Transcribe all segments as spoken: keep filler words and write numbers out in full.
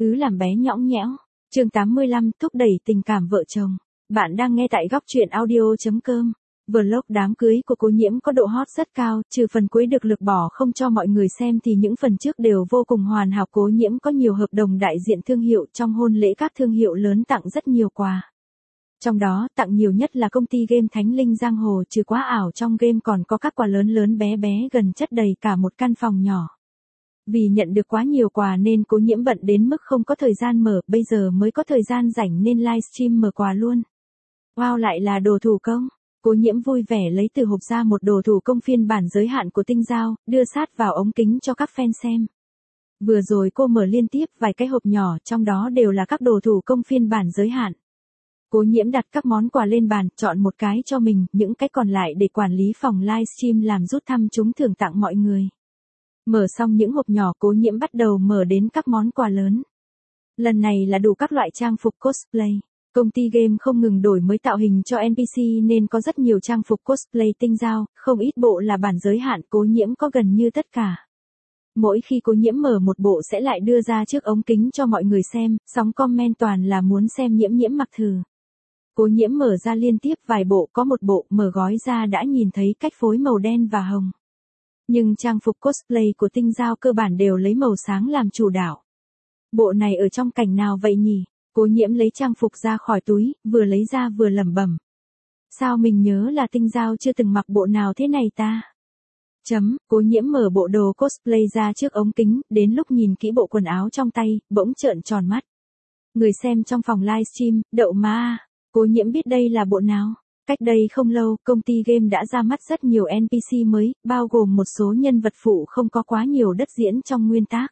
Ứ làm bé nhõng nhẽo. Chương tám mươi lăm, thúc đẩy tình cảm vợ chồng. Bạn đang nghe tại góc truyện audio.com. Vlog đám cưới của Cố Nhiễm có độ hot rất cao, trừ phần cuối được lược bỏ không cho mọi người xem thì những phần trước đều vô cùng hoàn hảo. Cố Nhiễm có nhiều hợp đồng đại diện thương hiệu, trong hôn lễ các thương hiệu lớn tặng rất nhiều quà. Trong đó, tặng nhiều nhất là công ty game Thánh Linh Giang Hồ, trừ quá ảo trong game còn có các quà lớn lớn bé bé gần chất đầy cả một căn phòng nhỏ. Vì nhận được quá nhiều quà nên Cố Nhiễm bận đến mức không có thời gian mở, bây giờ mới có thời gian rảnh nên livestream mở quà luôn. Wow, lại là đồ thủ công. Cố Nhiễm vui vẻ lấy từ hộp ra một đồ thủ công phiên bản giới hạn của Tinh Dao, đưa sát vào ống kính cho các fan xem. Vừa rồi cô mở liên tiếp vài cái hộp nhỏ, trong đó đều là các đồ thủ công phiên bản giới hạn. Cố Nhiễm đặt các món quà lên bàn, chọn một cái cho mình, những cái còn lại để quản lý phòng livestream làm rút thăm trúng thưởng tặng mọi người. Mở xong những hộp nhỏ, Cố Nhiễm bắt đầu mở đến các món quà lớn. Lần này là đủ các loại trang phục cosplay. Công ty game không ngừng đổi mới tạo hình cho en pê xê nên có rất nhiều trang phục cosplay Tinh Dao, không ít bộ là bản giới hạn, Cố Nhiễm có gần như tất cả. Mỗi khi Cố Nhiễm mở một bộ sẽ lại đưa ra trước ống kính cho mọi người xem, sóng comment toàn là muốn xem Nhiễm Nhiễm mặc thử. Cố Nhiễm mở ra liên tiếp vài bộ, có một bộ mở gói ra đã nhìn thấy cách phối màu đen và hồng. Nhưng trang phục cosplay của Tinh Dao cơ bản đều lấy màu sáng làm chủ đạo. Bộ này ở trong cảnh nào vậy nhỉ? Cố Nhiễm lấy trang phục ra khỏi túi, vừa lấy ra vừa lẩm bẩm. Sao mình nhớ là Tinh Dao chưa từng mặc bộ nào thế này ta? Chấm, Cố Nhiễm mở bộ đồ cosplay ra trước ống kính, đến lúc nhìn kỹ bộ quần áo trong tay, bỗng trợn tròn mắt. Người xem trong phòng livestream, đậu má. Cố Nhiễm biết đây là bộ nào. Cách đây không lâu, công ty game đã ra mắt rất nhiều en pê xê mới, bao gồm một số nhân vật phụ không có quá nhiều đất diễn trong nguyên tác.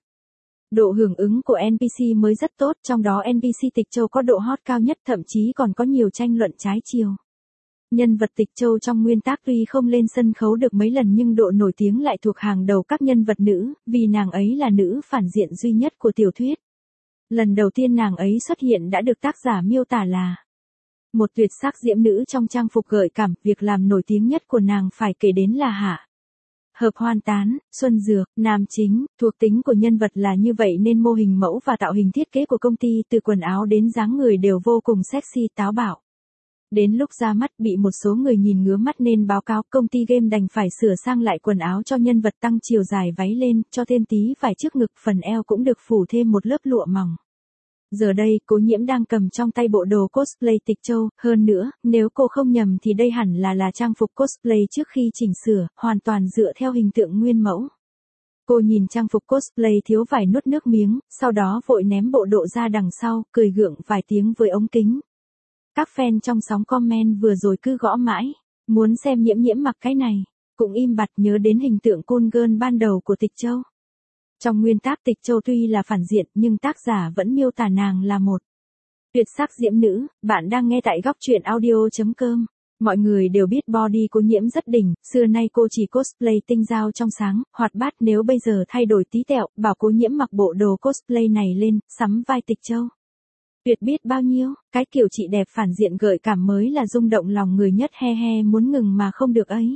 Độ hưởng ứng của en pê xê mới rất tốt, trong đó en pê xê Tịch Châu có độ hot cao nhất, thậm chí còn có nhiều tranh luận trái chiều. Nhân vật Tịch Châu trong nguyên tác tuy không lên sân khấu được mấy lần nhưng độ nổi tiếng lại thuộc hàng đầu các nhân vật nữ, vì nàng ấy là nữ phản diện duy nhất của tiểu thuyết. Lần đầu tiên nàng ấy xuất hiện đã được tác giả miêu tả là một tuyệt sắc diễm nữ trong trang phục gợi cảm, việc làm nổi tiếng nhất của nàng phải kể đến là Hạ Hợp Hoan Tán, Xuân Dược, nam chính. Thuộc tính của nhân vật là như vậy nên mô hình mẫu và tạo hình thiết kế của công ty từ quần áo đến dáng người đều vô cùng sexy táo bạo. Đến lúc ra mắt bị một số người nhìn ngứa mắt nên báo cáo, công ty game đành phải sửa sang lại quần áo cho nhân vật, tăng chiều dài váy lên, cho thêm tí vải trước ngực, phần eo cũng được phủ thêm một lớp lụa mỏng. Giờ đây, Cố Nhiễm đang cầm trong tay bộ đồ cosplay Tịch Châu, hơn nữa, nếu cô không nhầm thì đây hẳn là là trang phục cosplay trước khi chỉnh sửa, hoàn toàn dựa theo hình tượng nguyên mẫu. Cô nhìn trang phục cosplay thiếu vải nuốt nước miếng, sau đó vội ném bộ đồ ra đằng sau, cười gượng vài tiếng với ống kính. Các fan trong sóng comment vừa rồi cứ gõ mãi, muốn xem Nhiễm Nhiễm mặc cái này, cũng im bặt nhớ đến hình tượng cool girl ban đầu của Tịch Châu. Trong nguyên tác Tịch Châu tuy là phản diện nhưng tác giả vẫn miêu tả nàng là một tuyệt sắc diễm nữ. Bạn đang nghe tại góc truyện audio.com. Mọi người đều biết body Cố Nhiễm rất đỉnh, xưa nay cô chỉ cosplay Tinh Dao trong sáng, hoạt bát, nếu bây giờ thay đổi tí tẹo, bảo Cố Nhiễm mặc bộ đồ cosplay này lên, sắm vai Tịch Châu. Tuyệt biết bao nhiêu, cái kiểu chị đẹp phản diện gợi cảm mới là rung động lòng người nhất, he he muốn ngừng mà không được ấy.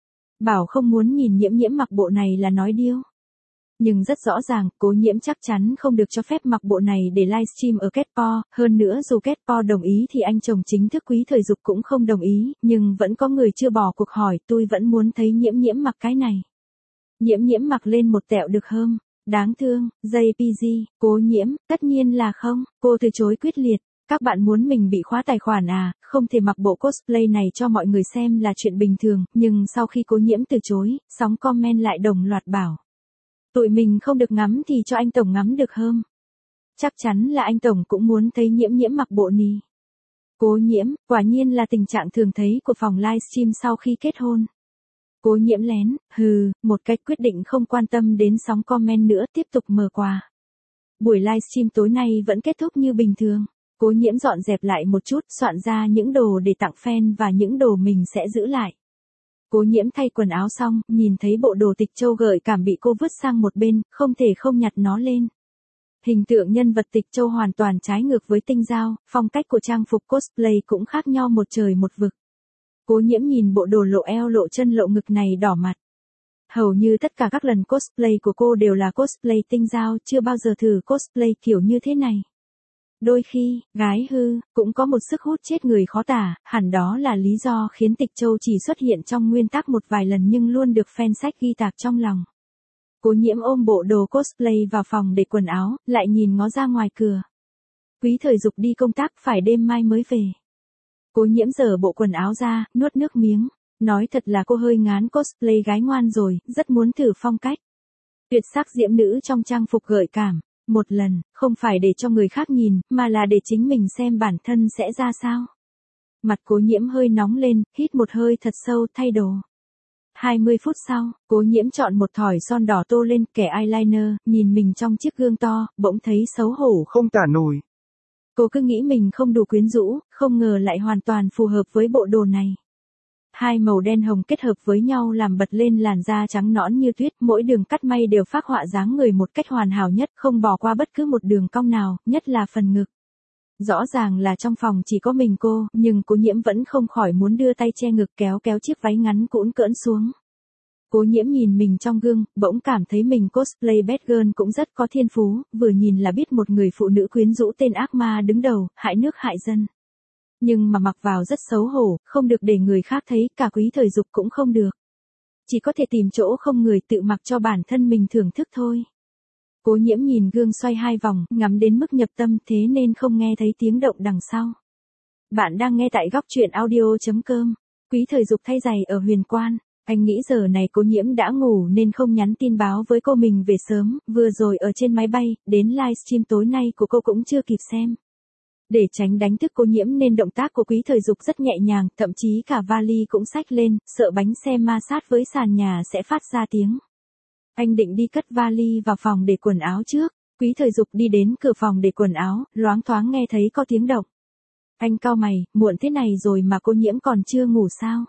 Bảo không muốn nhìn Nhiễm Nhiễm mặc bộ này là nói điêu. Nhưng rất rõ ràng, Cố Nhiễm chắc chắn không được cho phép mặc bộ này để livestream ở Ketpo, hơn nữa dù Ketpo đồng ý thì anh chồng chính thức Quý Thời Dục cũng không đồng ý, nhưng vẫn có người chưa bỏ cuộc hỏi, tôi vẫn muốn thấy Nhiễm Nhiễm mặc cái này. Nhiễm Nhiễm mặc lên một tẹo được không? Đáng thương, jay pê giê, Cố Nhiễm, tất nhiên là không, cô từ chối quyết liệt. Các bạn muốn mình bị khóa tài khoản à, không thể mặc bộ cosplay này cho mọi người xem là chuyện bình thường, nhưng sau khi Cố Nhiễm từ chối, sóng comment lại đồng loạt bảo. Tụi mình không được ngắm thì cho anh Tổng ngắm được không? Chắc chắn là anh Tổng cũng muốn thấy Nhiễm Nhiễm mặc bộ nì. Cố Nhiễm, quả nhiên là tình trạng thường thấy của phòng livestream sau khi kết hôn. Cố Nhiễm lén, hừ, một cách quyết định không quan tâm đến sóng comment nữa, tiếp tục mở quà. Buổi livestream tối nay vẫn kết thúc như bình thường. Cố Nhiễm dọn dẹp lại một chút, soạn ra những đồ để tặng fan và những đồ mình sẽ giữ lại. Cố Nhiễm thay quần áo xong, nhìn thấy bộ đồ Tịch Châu gợi cảm bị cô vứt sang một bên, không thể không nhặt nó lên. Hình tượng nhân vật Tịch Châu hoàn toàn trái ngược với Tinh Dao, phong cách của trang phục cosplay cũng khác nhau một trời một vực. Cố Nhiễm nhìn bộ đồ lộ eo lộ chân lộ ngực này đỏ mặt. Hầu như tất cả các lần cosplay của cô đều là cosplay tinh dao, chưa bao giờ thử cosplay kiểu như thế này. Đôi khi, gái hư, cũng có một sức hút chết người khó tả, hẳn đó là lý do khiến Tịch Châu chỉ xuất hiện trong nguyên tắc một vài lần nhưng luôn được fan sách ghi tạc trong lòng. Cố Nhiễm ôm bộ đồ cosplay vào phòng để quần áo, lại nhìn ngó ra ngoài cửa. Quý Thời Dục đi công tác phải đêm mai mới về. Cố Nhiễm giở bộ quần áo ra, nuốt nước miếng. Nói thật là cô hơi ngán cosplay gái ngoan rồi, rất muốn thử phong cách. Tuyệt sắc diễm nữ trong trang phục gợi cảm. Một lần, không phải để cho người khác nhìn, mà là để chính mình xem bản thân sẽ ra sao. Mặt Cố Nhiễm hơi nóng lên, hít một hơi thật sâu, thay đồ. hai mươi phút sau, Cố Nhiễm chọn một thỏi son đỏ tô lên, kẻ eyeliner, nhìn mình trong chiếc gương to, bỗng thấy xấu hổ không tả nổi. Cô cứ nghĩ mình không đủ quyến rũ, không ngờ lại hoàn toàn phù hợp với bộ đồ này. Hai màu đen hồng kết hợp với nhau làm bật lên làn da trắng nõn như tuyết, mỗi đường cắt may đều phác họa dáng người một cách hoàn hảo nhất, không bỏ qua bất cứ một đường cong nào, nhất là phần ngực. Rõ ràng là trong phòng chỉ có mình cô, nhưng Cố Nhiễm vẫn không khỏi muốn đưa tay che ngực kéo kéo chiếc váy ngắn cũn cỡn xuống. Cố Nhiễm nhìn mình trong gương, bỗng cảm thấy mình cosplay bad girl cũng rất có thiên phú, vừa nhìn là biết một người phụ nữ quyến rũ tên ác ma đứng đầu, hại nước hại dân. Nhưng mà mặc vào rất xấu hổ, không được để người khác thấy, cả Quý Thời Dục cũng không được. Chỉ có thể tìm chỗ không người tự mặc cho bản thân mình thưởng thức thôi. Cố Nhiễm nhìn gương xoay hai vòng, ngắm đến mức nhập tâm thế nên không nghe thấy tiếng động đằng sau. Bạn đang nghe tại góc truyện audio chấm com. Quý Thời Dục thay giày ở Huyền Quan. Anh nghĩ giờ này Cố Nhiễm đã ngủ nên không nhắn tin báo với cô mình về sớm, vừa rồi ở trên máy bay, đến livestream tối nay của cô cũng chưa kịp xem. Để tránh đánh thức Cố Nhiễm nên động tác của Quý Thời Dục rất nhẹ nhàng, thậm chí cả vali cũng xách lên, sợ bánh xe ma sát với sàn nhà sẽ phát ra tiếng. Anh định đi cất vali vào phòng để quần áo trước. Quý Thời Dục đi đến cửa phòng để quần áo, loáng thoáng nghe thấy có tiếng động. Anh cau mày, muộn thế này rồi mà Cố Nhiễm còn chưa ngủ sao?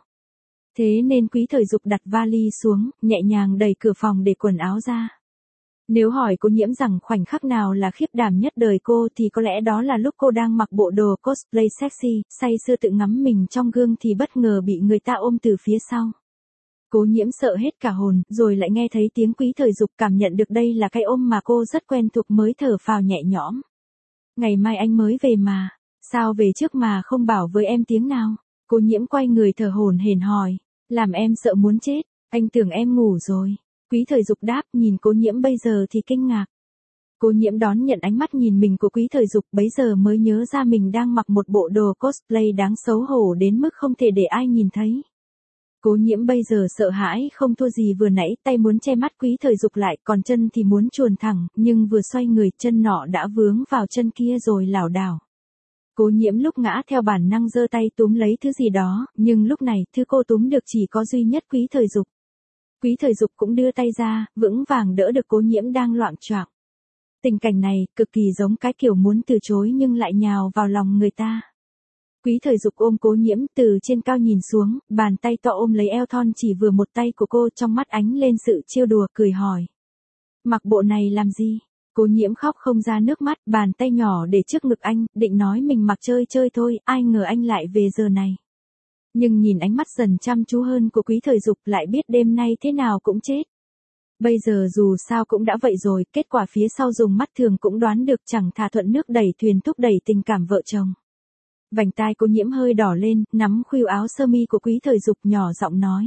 Thế nên Quý Thời Dục đặt vali xuống, nhẹ nhàng đẩy cửa phòng để quần áo ra. Nếu hỏi Cố Nhiễm rằng khoảnh khắc nào là khiếp đảm nhất đời cô thì có lẽ đó là lúc cô đang mặc bộ đồ cosplay sexy, say sưa tự ngắm mình trong gương thì bất ngờ bị người ta ôm từ phía sau. Cố Nhiễm sợ hết cả hồn, rồi lại nghe thấy tiếng Quý Thời Dục, cảm nhận được đây là cái ôm mà cô rất quen thuộc mới thở phào nhẹ nhõm. Ngày mai anh mới về mà, sao về trước mà không bảo với em tiếng nào? Cố Nhiễm quay người thở hổn hển hỏi, làm em sợ muốn chết, anh tưởng em ngủ rồi. Quý Thời Dục đáp, nhìn Cố Nhiễm bây giờ thì kinh ngạc. Cố Nhiễm đón nhận ánh mắt nhìn mình của Quý Thời Dục, bấy giờ mới nhớ ra mình đang mặc một bộ đồ cosplay đáng xấu hổ đến mức không thể để ai nhìn thấy. Cố Nhiễm bây giờ sợ hãi không thua gì vừa nãy, tay muốn che mắt Quý Thời Dục lại, còn chân thì muốn chuồn thẳng, nhưng vừa xoay người chân nọ đã vướng vào chân kia rồi lảo đảo. Cố Nhiễm lúc ngã theo bản năng giơ tay túm lấy thứ gì đó, nhưng lúc này thứ cô túm được chỉ có duy nhất Quý Thời Dục. Quý Thời Dục cũng đưa tay ra, vững vàng đỡ được Cố Nhiễm đang loạng choạng. Tình cảnh này cực kỳ giống cái kiểu muốn từ chối nhưng lại nhào vào lòng người ta. Quý Thời Dục ôm Cố Nhiễm từ trên cao nhìn xuống, bàn tay to ôm lấy eo thon chỉ vừa một tay của cô, trong mắt ánh lên sự trêu đùa, cười hỏi. Mặc bộ này làm gì? Cố Nhiễm khóc không ra nước mắt, bàn tay nhỏ để trước ngực anh, định nói mình mặc chơi chơi thôi, ai ngờ anh lại về giờ này. Nhưng nhìn ánh mắt dần chăm chú hơn của Quý Thời Dục lại biết đêm nay thế nào cũng chết. Bây giờ dù sao cũng đã vậy rồi, kết quả phía sau dùng mắt thường cũng đoán được, chẳng thà thuận nước đẩy thuyền thúc đẩy tình cảm vợ chồng. Vành tai Cố Nhiễm hơi đỏ lên, nắm khuỷu áo sơ mi của Quý Thời Dục nhỏ giọng nói.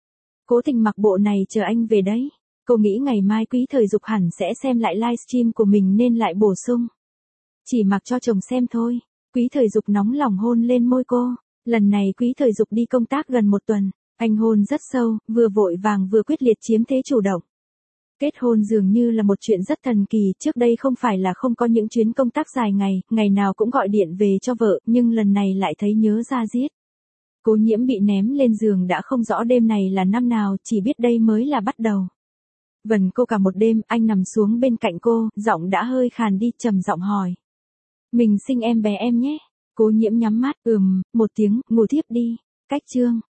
Cố tình mặc bộ này chờ anh về đấy. Cô nghĩ ngày mai Quý Thời Dục hẳn sẽ xem lại livestream của mình nên lại bổ sung. Chỉ mặc cho chồng xem thôi. Quý Thời Dục nóng lòng hôn lên môi cô. Lần này Quý Thời Dục đi công tác gần một tuần. Anh hôn rất sâu, vừa vội vàng vừa quyết liệt chiếm thế chủ động. Kết hôn dường như là một chuyện rất thần kỳ, trước đây không phải là không có những chuyến công tác dài ngày, ngày nào cũng gọi điện về cho vợ, nhưng lần này lại thấy nhớ ra giết. Cố Nhiễm bị ném lên giường đã không rõ đêm này là năm nào, chỉ biết đây mới là bắt đầu. Vần cô cả một đêm, anh nằm xuống bên cạnh cô, giọng đã hơi khàn đi, trầm giọng hỏi. Mình sinh em bé em nhé. Cố Nhiễm nhắm mắt, ừm, một tiếng, ngủ thiếp đi. Cách chương.